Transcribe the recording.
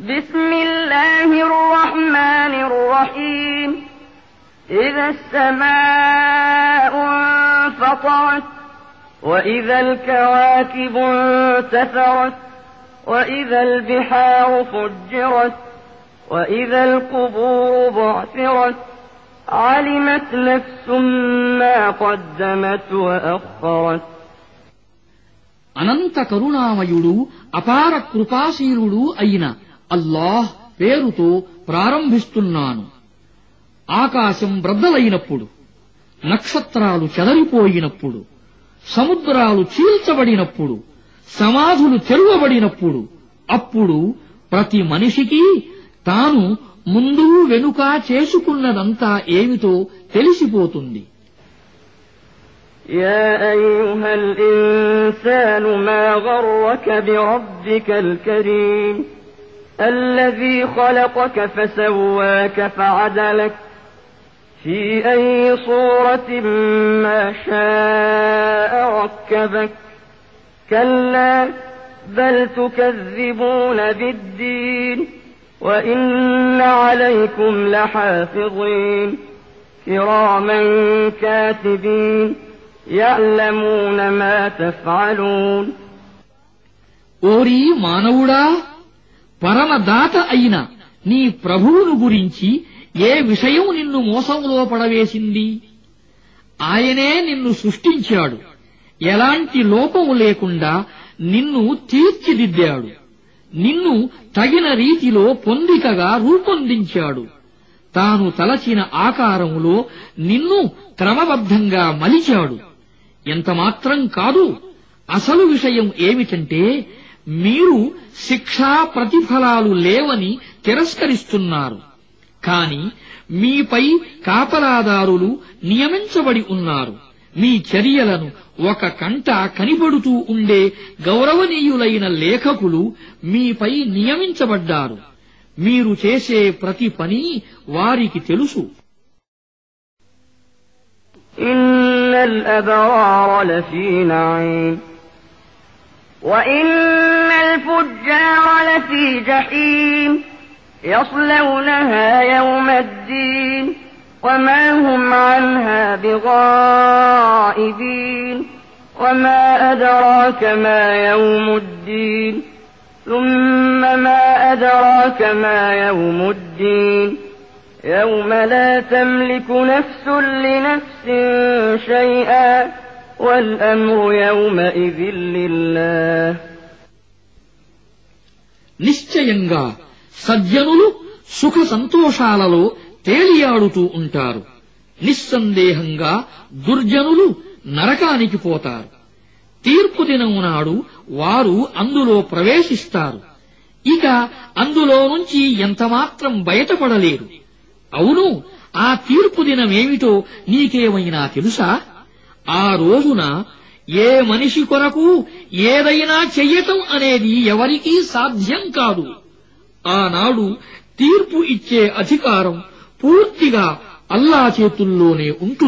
بسم الله الرحمن الرحيم إذا السماء انفطرت وإذا الكواكب انتثرت وإذا البحار فجرت وإذا القبور بعثرت علمت نفس ما قدمت وأخرت అనంత కరుణామయుడు అపార కృపాశీలుడు అయిన అల్లాహ్ పేరుతో ప్రారంభిస్తున్నాను. ఆకాశం బ్రద్దలైనప్పుడు, నక్షత్రాలు చెదరిపోయినప్పుడు, సముద్రాలు చీల్చబడినప్పుడు, సమాధులు తెరువబడినప్పుడు, అప్పుడు ప్రతి మనిషికి తాను ముందు వెనుక చేసుకున్నదంతా ఏమిటో తెలిసిపోతుంది. يا أيها الإنسان ما غرك بربك الكريم الذي خلقك فسواك فعدلك في أي صورة ما شاء ركبك كلا بل تكذبون بالدين وإن عليكم لحافظين كراما كاتبين يعلمون ما تفعلون ఓరి మానవుడా, పరమదాత అయిన నీ ప్రభువును గురించి ఏ విషయం నిన్ను మోసంలో పడవేసింది? ఆయనే నిన్ను సృష్టించాడు, ఎలాంటి లోపము లేకుండా నిన్ను తీర్చిదిద్దాడు, నిన్ను తగిన రీతిలో పొందికగా రూపొందించాడు, తాను తలచిన ఆకారములో నిన్ను క్రమబద్ధంగా మలిచాడు. ఎంతమాత్రం కాదు, అసలు విషయం ఏమిటంటే మీరు శిక్షా ప్రతిఫలాలు లేవని తిరస్కరిస్తున్నారు. కాని మీపై కాపలాదారులు నియమించబడి ఉన్నారు. మీ చర్యలను ఒక కంట కనిపడుతూ ఉండే గౌరవనీయులైన లేఖకులు మీపై నియమించబడ్డారు. మీరు చేసే ప్రతి పని వారికి తెలుసు. إن الأبرار لفي نعيم وإن الفجار لفي جحيم يصلونها يوم الدين وما هم عنها بغائبين وما أدراك ما يوم الدين ثم ما أدراك ما يوم الدين يوم لا تملك نفس لنفس شيئا والأمر يومئذ لله నిశ్చయంగా సజ్జనులు సుఖ సంతోషాలలో తేలియాడుతూ ఉంటారు. నిస్సందేహంగా దుర్జనులు నరకానికి పోతారు. తీర్పు దినం నాడు వారు అందులో ప్రవేశిస్తారు. ఇక అందులో నుంచి ఎంతమాత్రం బయటపడలేరు. అవును, ఆ తీర్పు దినమేమిటో నీకేమైనా తెలుసా? ఆ రోజున ఏ మనిషి కొరకు ఏదైనా చెయ్యటం అనేది ఎవరికీ సాధ్యం కాదు. ఆనాడు తీర్పు ఇచ్చే అధికారం పూర్తిగా అల్లా చేతుల్లోనే ఉంటుంది.